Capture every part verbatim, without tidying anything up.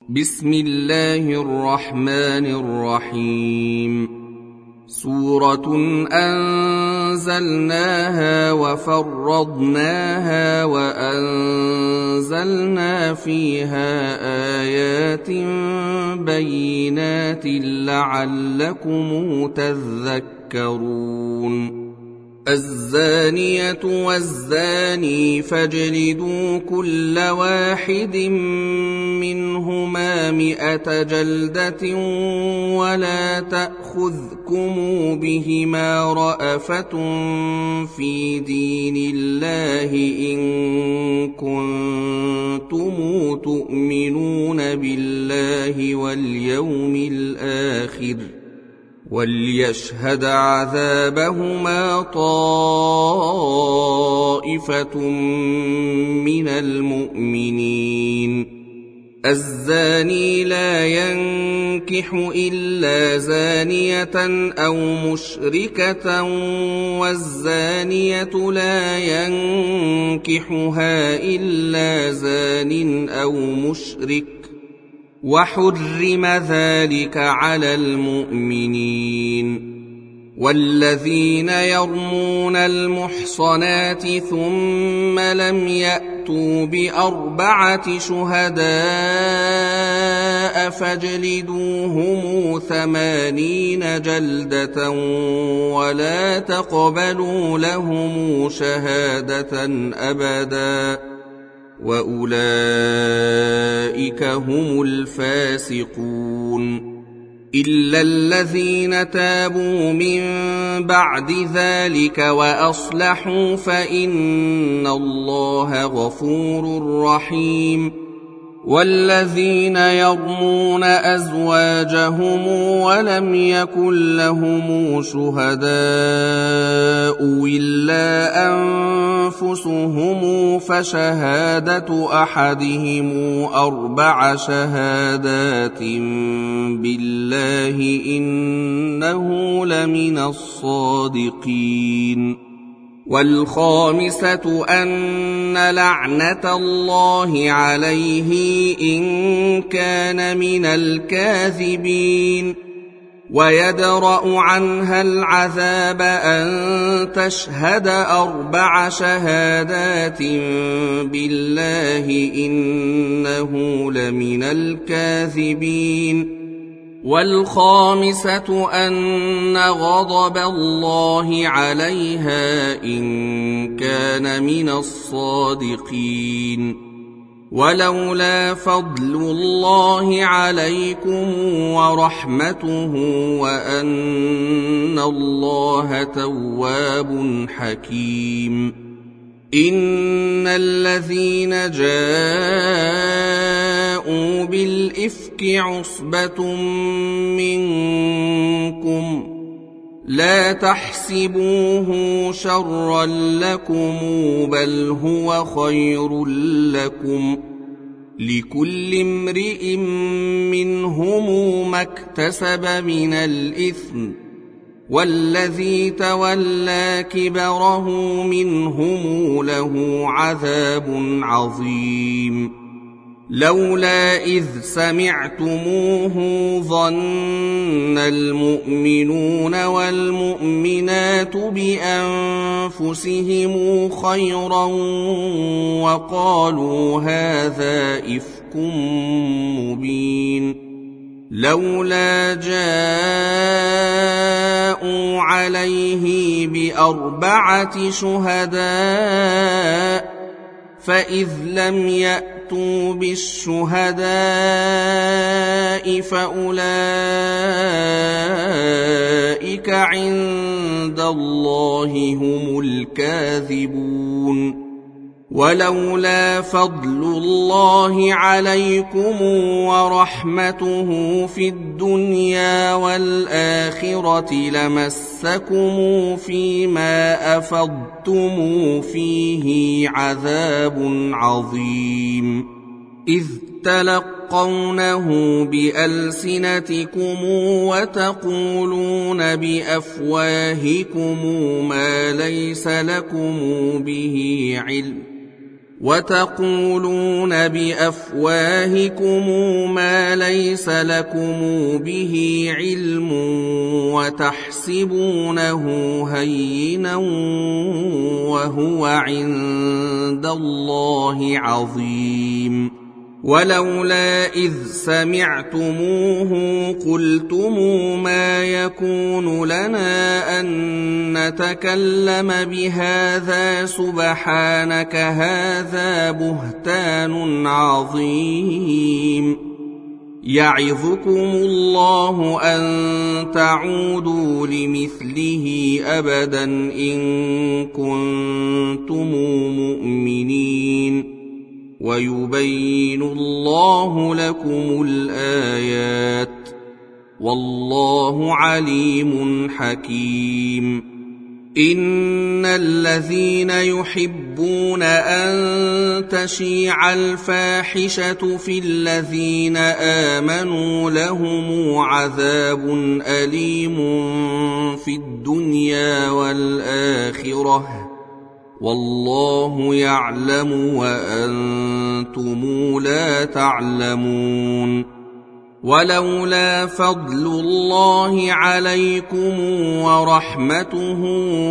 بسم الله الرحمن الرحيم. سورة أنزلناها وفرضناها وأنزلنا فيها آيات بينات لعلكم تذكرون. الزانية والزاني فاجلدوا كل واحد منهما مئة جلدة ولا تأخذكم بهما رأفة في دين الله إن كنتم تؤمنون بالله واليوم الآخر وليشهد عذابهما طائفة من المؤمنين. الزاني لا ينكح إلا زانية أو مشركة والزانية لا ينكحها إلا زان أو مشرك وحرم ذلك على المؤمنين. والذين يرمون المحصنات ثم لم يأتوا بأربعة شهداء فاجلدوهم ثمانين جلدة ولا تقبلوا لهم شهادة أبدا وأولئك هم الفاسقون. إلا الذين تابوا من بعد ذلك وأصلحوا فإن الله غفور رحيم. والذين يرمون أزواجهم ولم يكن لهم شهداء إلا أنفسهم فشهادة أحدهم أربع شهادات بالله إنه لمن الصادقين. والخامسة أن لعنة الله عليه إن كان من الكاذبين. ويدرأ عنها العذاب أن تشهد أربع شهادات بالله إنه لمن الكاذبين. والخامسة أن غضب الله عليها إن كان من الصادقين. ولولا فضل الله عليكم ورحمته وأن الله تواب حكيم. إن الذين جاءوا بالإفك عصبة منكم لا تحسبوه شرا لكم بل هو خير لكم. لكل امرئ منهم ما اكتسب من الإثم والذي تولى كبره منهم له عذاب عظيم. لولا إذ سمعتموه ظن المؤمنون والمؤمنات بأنفسهم خيرا وقالوا هذا إفك مبين. لولا جاءوا عليه بأربعة شهداء فإذ لم يأتوا بالشهداء فأولئك عند الله هم الكاذبون. ولولا فضل الله عليكم ورحمته في الدنيا والآخرة لمسكم فيما أفضتم فيه عذاب عظيم. إذ تلقونه بألسنتكم وتقولون بأفواهكم ما ليس لكم به علم وتقولون بأفواهكم ما ليس لكم به علم وتحسبونه هينا وهو عند الله عظيم ولولا إذ سمعتموه قلتم ما يكون لنا أن نتكلم بهذا سبحانك هذا بهتان عظيم يعظكم الله أن تعودوا لمثله أبدا إن كنتم مؤمنين ويبين الله لكم الآيات والله عليم حكيم إن الذين يحبون أن تشيع الفاحشة في الذين آمنوا لهم عذاب أليم في الدنيا والآخرة والله يعلم وأنتم لا تعلمون ولولا فضل الله عليكم ورحمته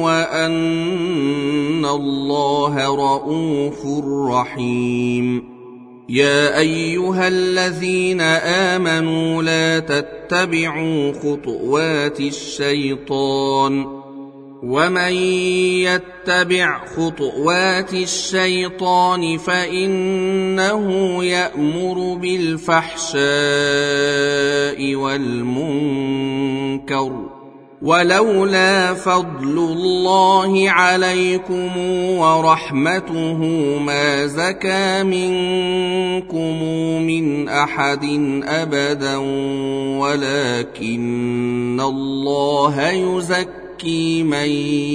وأن الله رؤوف رحيم يا أيها الذين آمنوا لا تتبعوا خطوات الشيطان ومن يتبع خطوات الشيطان فإنه يأمر بالفحشاء والمنكر ولولا فضل الله عليكم ورحمته ما زكى منكم من أحد أبدا ولكن الله يزكي من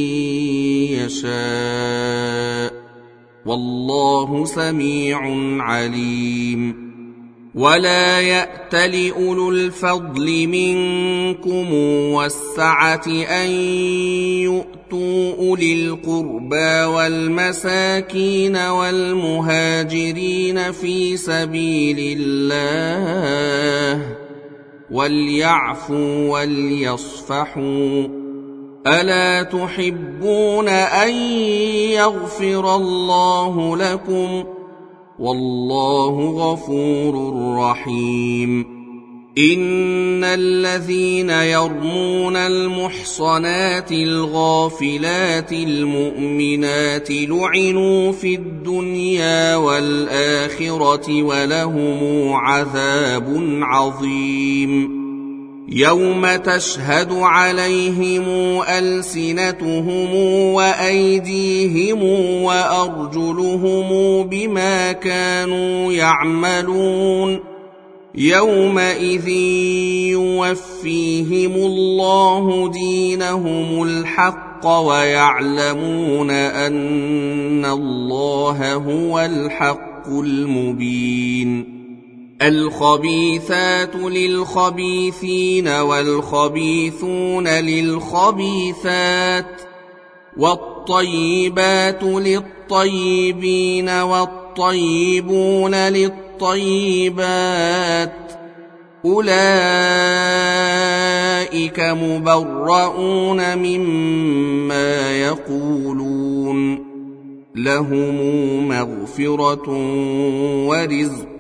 يشاء والله سميع عليم ولا يأتل أولو الفضل منكم والسعة أن يؤتوا أولي القربى والمساكين والمهاجرين في سبيل الله وليعفوا وليصفحوا ألا تحبون أن يغفر الله لكم والله غفور رحيم إن الذين يرمون المحصنات الغافلات المؤمنات لعنوا في الدنيا والآخرة ولهم عذاب عظيم يوم تشهد عليهم ألسنتهم وأيديهم وأرجلهم بما كانوا يعملون يومئذ يوفيهم الله دينهم الحق ويعلمون أن الله هو الحق المبين الخبيثات للخبيثين والخبيثون للخبيثات والطيبات للطيبين والطيبون للطيبات أولئك مبرؤون مما يقولون لهم مغفرة ورزق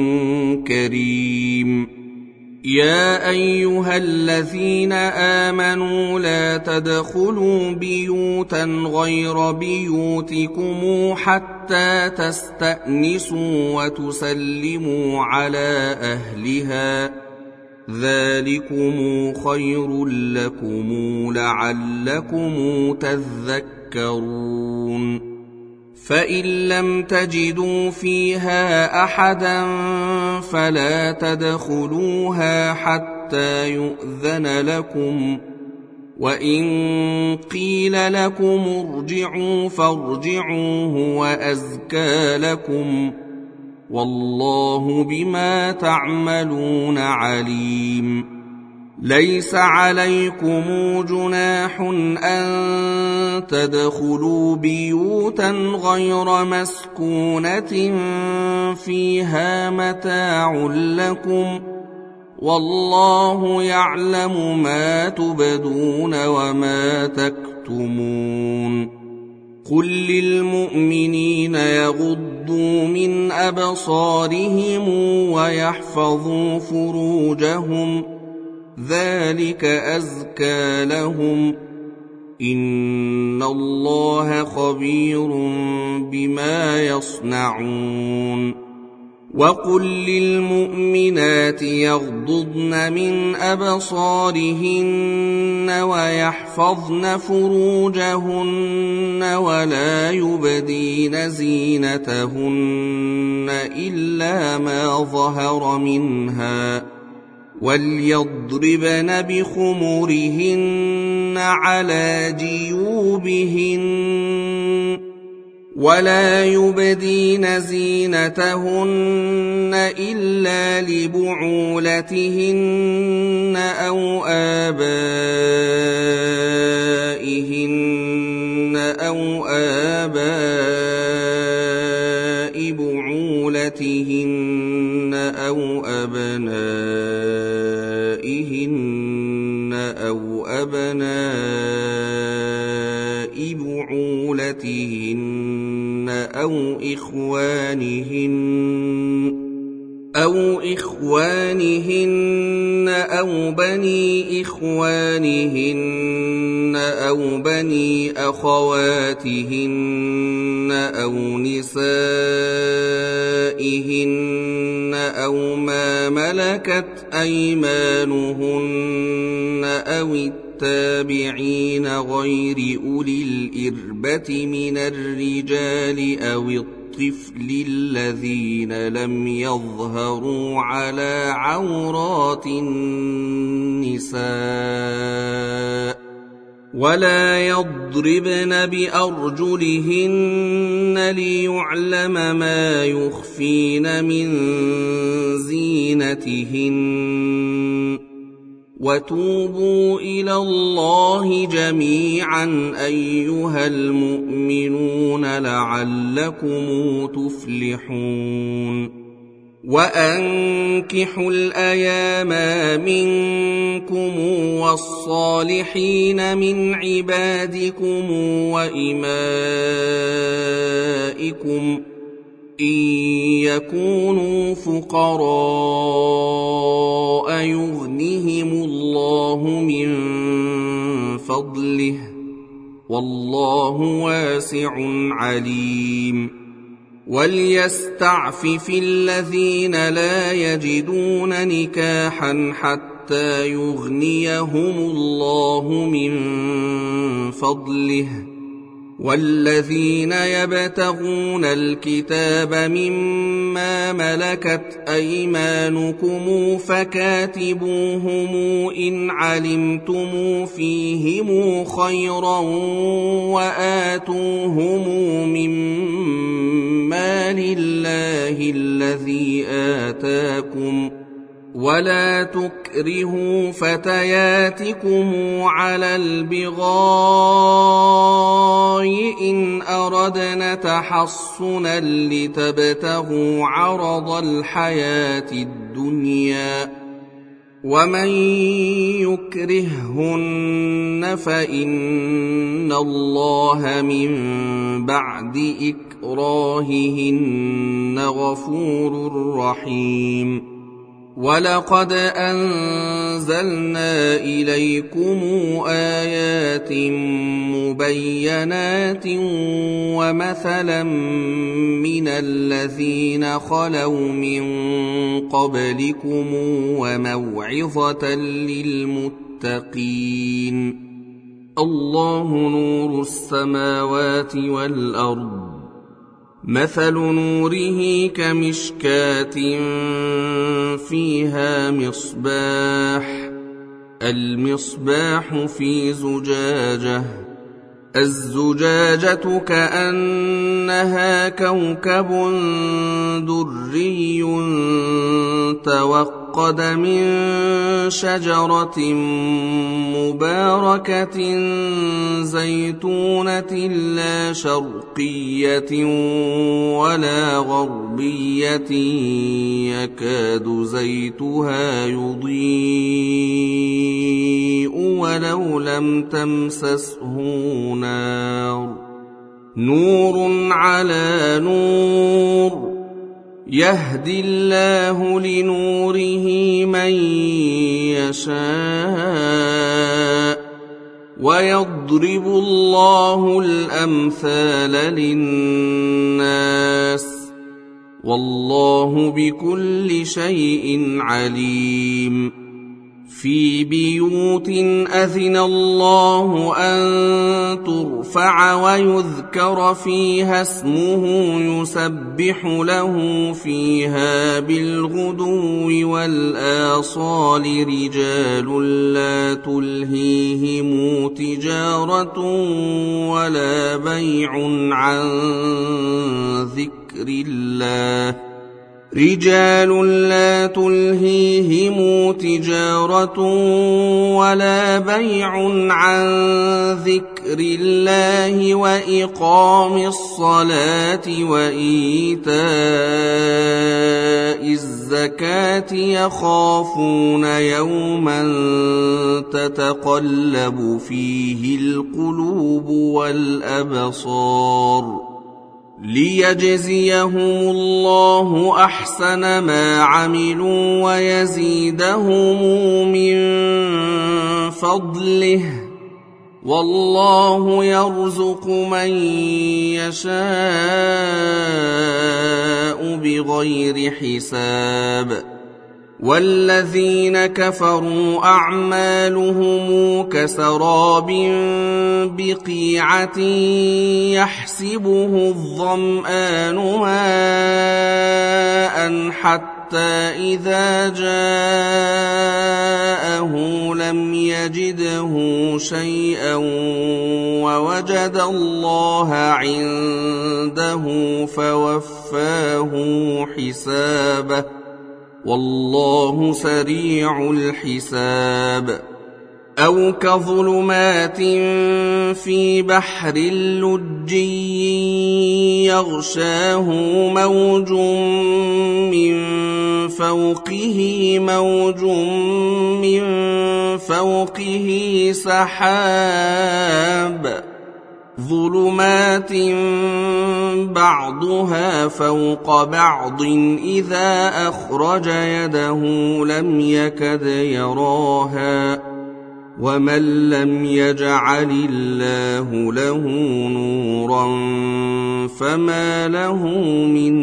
كريم يا أيها الذين آمنوا لا تدخلوا بيوتا غير بيوتكم حتى تستأنسوا وتسلموا على أهلها ذلكم خير لكم لعلكم تذكرون فإن لم تجدوا فيها أحدا فلا تدخلوها حتى يؤذن لكم وإن قيل لكم ارجعوا فارجعوا هو أزكى لكم والله بما تعملون عليم ليس عليكم جناح أن تدخلوا بيوتا غير مسكونة فيها متاع لكم والله يعلم ما تبدون وما تكتمون قل للمؤمنين يغضوا من أبصارهم ويحفظوا فروجهم ذلك أزكى لهم إن الله خبير بما يصنعون وقل للمؤمنات يغضضن من أبصارهن ويحفظن فروجهن ولا يبدين زينتهن إلا ما ظهر منها وليضربن بخمرهن على جيوبهن ولا يبدين زينتهن إلا لبعولتهن أو آبائهن أو آباء بعولتهن أو أبنائهن أو أبناء بعولتهن أو إخوانهن أو إخوانهن أو بني إخوانهن أو بني أخواتهن أو نسائهن أو ما ملكت أيمانهن أو التابعين غير أولي الإربة من الرجال أو الطفل الذين لم يظهروا على عورات النساء ولا يضربن بأرجلهن ليعلم ما يخفين من زينتهن وتوبوا إلى الله جميعا أيها المؤمنون لعلكم تفلحون وأنكحوا الأيام منكم والصالحين من عبادكم وإمائكم إن يكونوا فقراء يغنهم الله من فضله والله واسع عليم وليستعفف الذين لا يجدون نكاحا حتى يغنيهم الله من فضله والذين يبتغون الكتاب مما ملكت أيمانكم فكاتبوهم إن علمتم فيهم خيرا وآتوهم مما لله الذي آتاكم ولا تكرهوا فتياتكم على البغاء إن أردنا تحصنا لتبتغوا عرض الحياة الدنيا ومن يكرههن فإن الله من بعد إكراههن غفور رحيم ولقد أنزلنا إليكم آيات مبينات ومثلا من الذين خلوا من قبلكم وموعظة للمتقين الله نور السماوات والأرض مثل نوره كمشكاة فيها مصباح المصباح في زجاجة الزجاجة كأنها كوكب دري توقد توقد من شجرة مباركة زيتونة لا شرقية ولا غربية يكاد زيتها يضيء ولو لم تمسسه نار نور على نور يهدي الله لنوره من يشاء ويضرب الله الأمثال للناس والله بكل شيء عليم في بيوت أذن الله أن ترفع ويذكر فيها اسمه يسبح له فيها بالغدو والآصال رجال لا تلهيهم تجارة ولا بيع عن ذكر الله رجال لا تلهيهم تجارة ولا بيع عن ذكر الله وإقام الصلاة وإيتاء الزكاة يخافون يوما تتقلب فيه القلوب والأبصار ليجزيهم الله أحسن ما عملوا ويزيدهم من فضله والله يرزق من يشاء بغير حساب والذين كفروا أعمالهم كسراب بقيعة يحسبه الظمآن ماء حتى إذا جاءه لم يجده شيئا ووجد الله عنده فوفاه حسابه والله سريع الحساب أو كظلمات في بحر لجي يغشاه موج من فوقه موج من فوقه سحاب ظلمات بعضها فوق بعض إذا أخرج يده لم يكد يراها ومن لم يجعل الله له نورا فما له من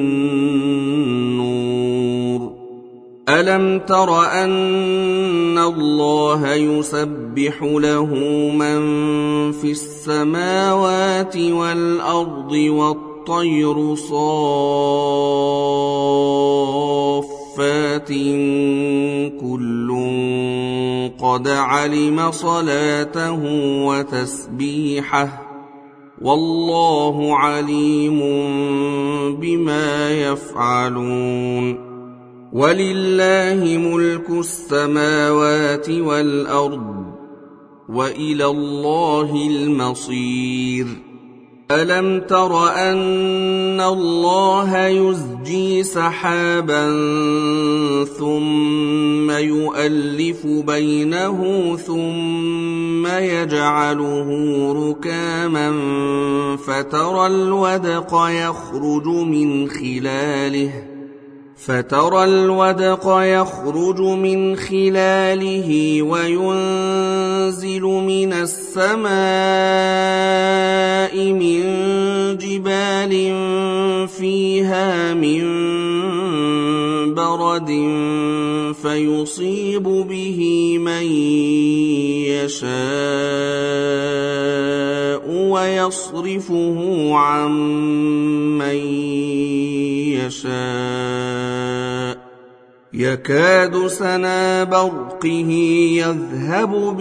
نور ألم تر أن الله يسبح له من في السماوات والأرض والطير صافات كل قد علم صلاته وتسبيحه والله عليم بما يفعلون ولله ملك السماوات والأرض وإلى الله المصير ألم تر أن الله يزجي سحابا ثم يؤلف بينه ثم يجعله ركاما فترى الودق يخرج من خلاله فترى الودق يخرج من خلاله وينزل من السماء من جبال فيها من برد فيصيب به من يشاء ويصرفه عن من يشاء يكاد سنا برقه يذهب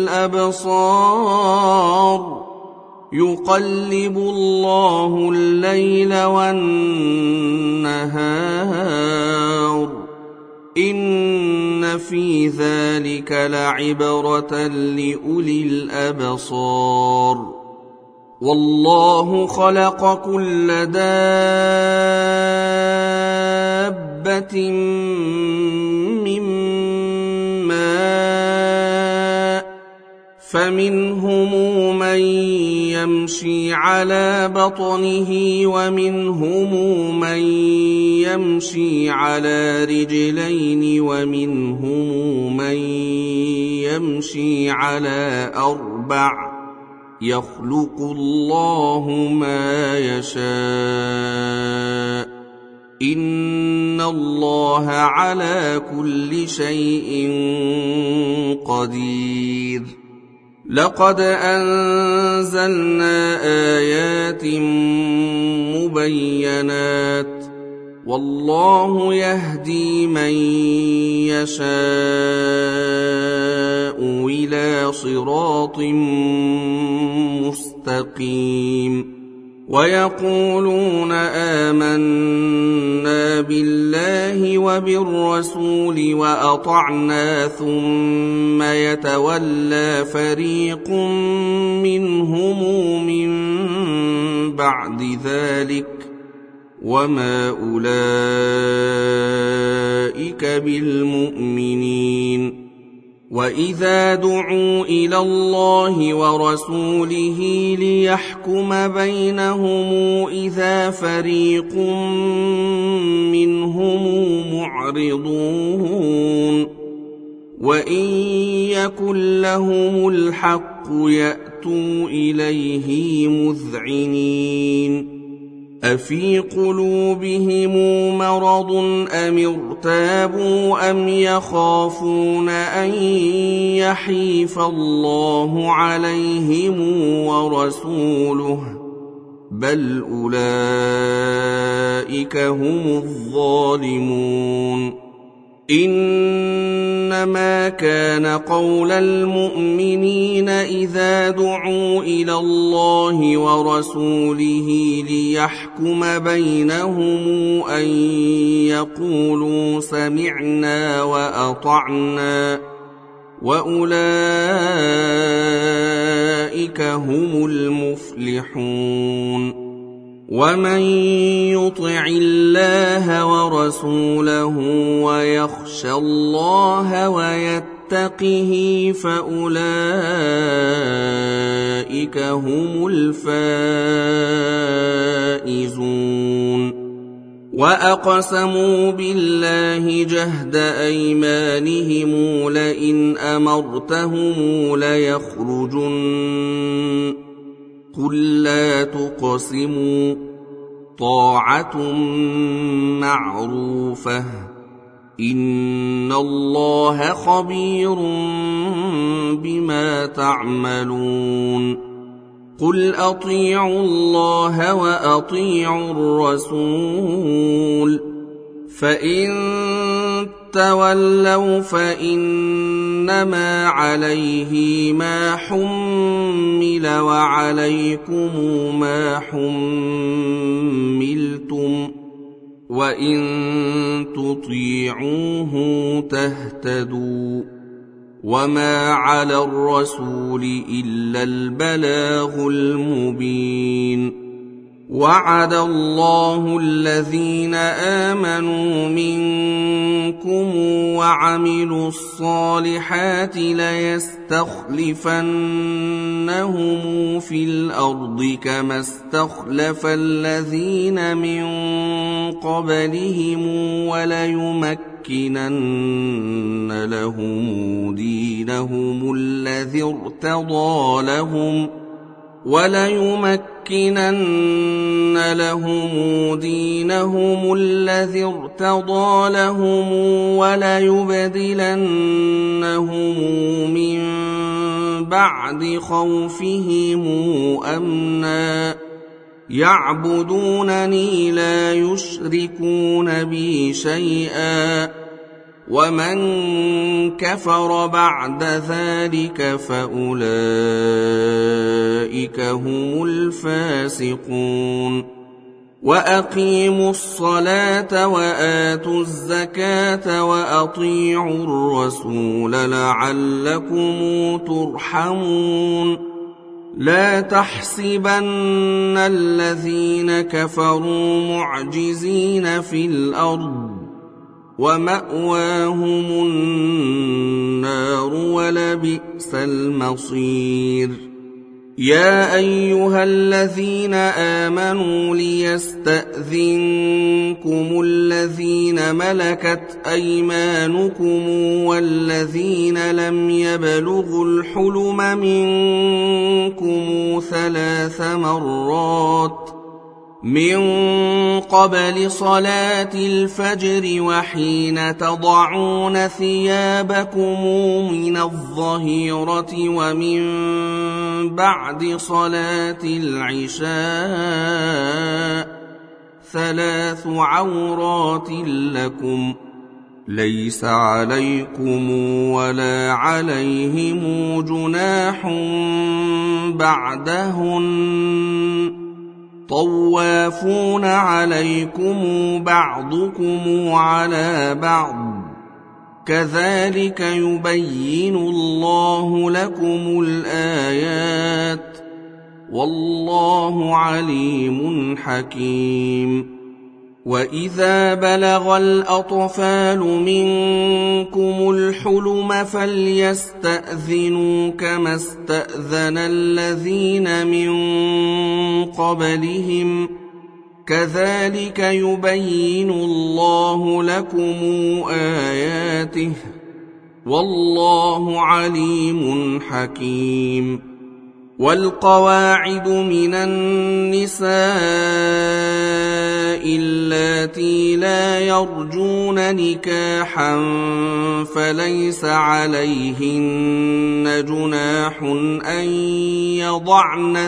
بالأبصار يقلب الله الليل والنهار إن في ذلك لعبرة لأولي الأبصار والله خلق كل دابة من ماء فمنهم من يمشي على بطنه ومنهم من يمشي على رجلين ومنهم من يمشي على أربع يخلق الله ما يشاء إن الله على كل شيء قدير لقد أنزلنا آيات مبينات والله يهدي من يشاء إلى صراط مستقيم ويقولون آمنا بالله وبالرسول وأطعنا ثم يتولى فريق منهم من بعد ذلك وما أولئك بالمؤمنين وإذا دعوا إلى الله ورسوله ليحكم بينهم إذا فريق منهم معرضون وإن يكن لهم الحق يأتوا إليه مذعنين أفي قلوبهم مرض أم ارتابوا أم يخافون أن يحيف الله عليهم ورسوله بل أولئك هم الظالمون إنما كان قول المؤمنين إذا دعوا إلى الله ورسوله ليحكم بينهم أن يقولوا سمعنا وأطعنا وأولئك هم المفلحون ومن يطع الله ورسوله ويخشى الله ويتقه فأولئك هم الفائزون وأقسموا بالله جهد أيمانهم لئن أمرتهم ليخرجن قل لا تقسموا طاعة معروفة إن الله خبير بما تعملون قل أطيعوا الله وأطيعوا الرسول فإن تولوا فإنما عليه ما حمل وعليكم ما حملتم وإن تطيعوه تهتدوا وما على الرسول إلا البلاغ المبين وعد الله الذين آمنوا منكم وعملوا الصالحات ليستخلفنهم في الأرض كما استخلف الذين من قبلهم وليمكنن لهم دينهم الذي ارتضى لهم وليمكنن لهم دينهم الذي ارتضى لهم وليبدلنهم من بعد خوفهم أمنا يعبدونني لا يشركون بي شيئا ومن كفر بعد ذلك فأولئك هم الفاسقون وأقيموا الصلاة وآتوا الزكاة وأطيعوا الرسول لعلكم ترحمون لا تحسبن الذين كفروا معجزين في الأرض ومأواهم النار ولبئس المصير يا أيها الذين آمنوا ليستأذنكم الذين ملكت أيمانكم والذين لم يبلغوا الحلم منكم ثلاث مرات من قبل صلاة الفجر وحين تضعون ثيابكم من الظهيرة ومن بعد صلاة العشاء ثلاث عورات لكم ليس عليكم ولا عليهم جناح بعدهن طوافون عليكم بعضكم على بعض كذلك يبين الله لكم الآيات والله عليم حكيم وإذا بلغ الأطفال منكم الحلم فليستأذنوا كما استأذن الذين من قبلهم كذلك يبين الله لكم آياته والله عليم حكيم والقواعد من النساء اللاتي لا يرجون نكاحا فليس عليهن جناح أن يضعن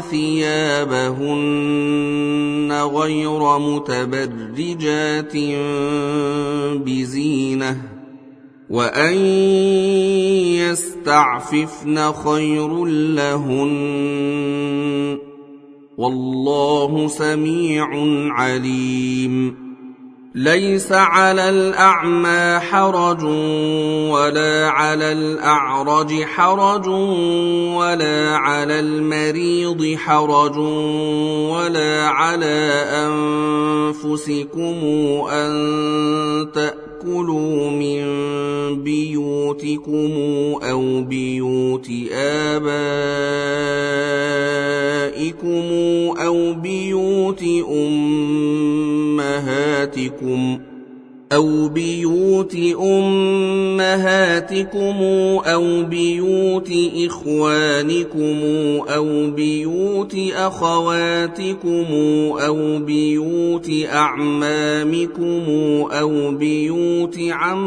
ثيابهن غير متبرجات بزينة وأن يستعففن خير لهن والله سميع عليم ليس على الأعمى حرج ولا على الأعرج حرج ولا على المريض حرج ولا على أنفسكم أن تأكلوا من بيوتكم أو بيوت آبائكم أو بيوت أمهاتكم أو بيوت أمهاتكم أو بيوت إخوانكم أو بيوت أخواتكم أو بيوت أعمامكم أو بيوت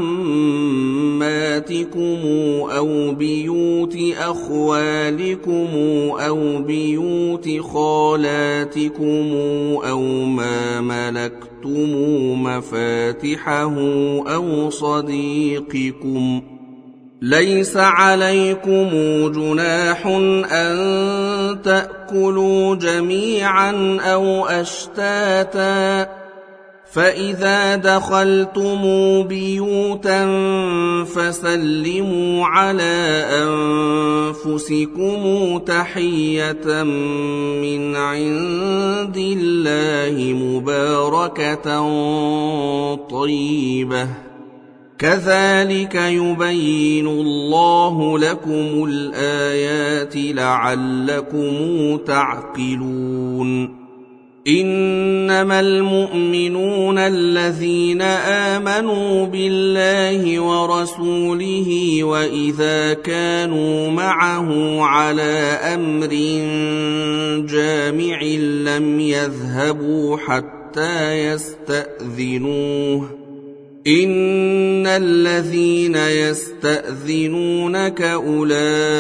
عماتكم أو بيوت أخوالكم أو بيوت خالاتكم أو ما ملكتم مفاتحه أو صديقكم ليس عليكم جناح أن تأكلوا جميعا أو أشتاتا فإذا دخلتم بيوتا فسلموا على أنفسكم تحية من عند الله مباركة طيبة كذلك يبين الله لكم الآيات لعلكم تعقلون إنما المؤمنون الذين آمنوا بالله ورسوله وإذا كانوا معه على أمر جامع لم يذهبوا حتى يستأذنوه إن الذين يستأذنونك أولئك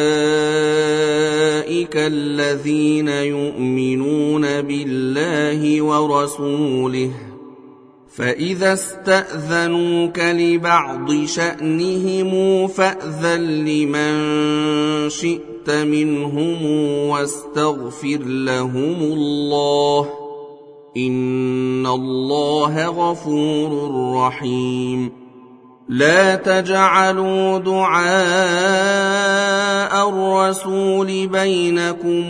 الذين يؤمنون بالله ورسوله فإذا استأذنوك لبعض شأنهم فأذن لمن شئت منهم واستغفر لهم الله إن الله غفور رحيم لا تجعلوا دعاء الرسول بينكم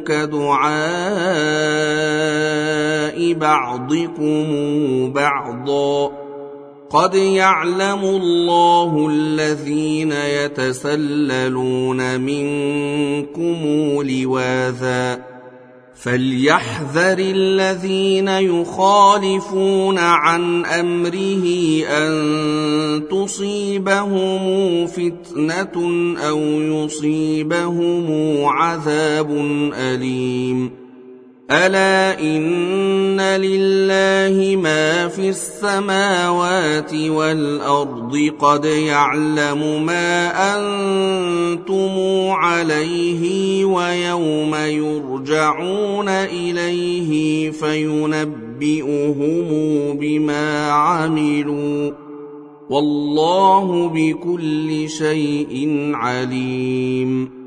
كدعاء بعضكم بعضا قد يعلم الله الذين يتسللون منكم لواذا فليحذر الذين يخالفون عن أمره أن تصيبهم فتنة أو يصيبهم عذاب أليم ألا إن لله ما في السماوات والأرض قد يعلم ما أنتم عليه ويوم يرجعون إليه فينبئهم بما عملوا والله بكل شيء عليم